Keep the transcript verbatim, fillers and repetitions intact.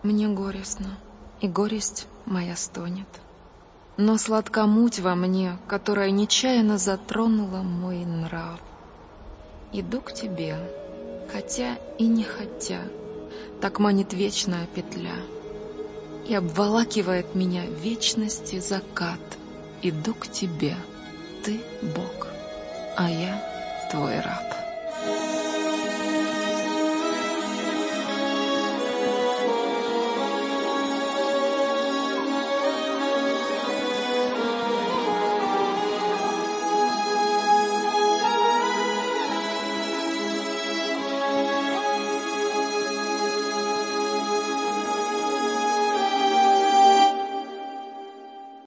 Мне горестно, и горесть моя стонет. Но сладка муть во мне, которая нечаянно затронула мой нрав. Иду к тебе, хотя и не хотя, так манит вечная петля. И обволакивает меня вечности закат. Иду к тебе, ты Бог, а я твой раб.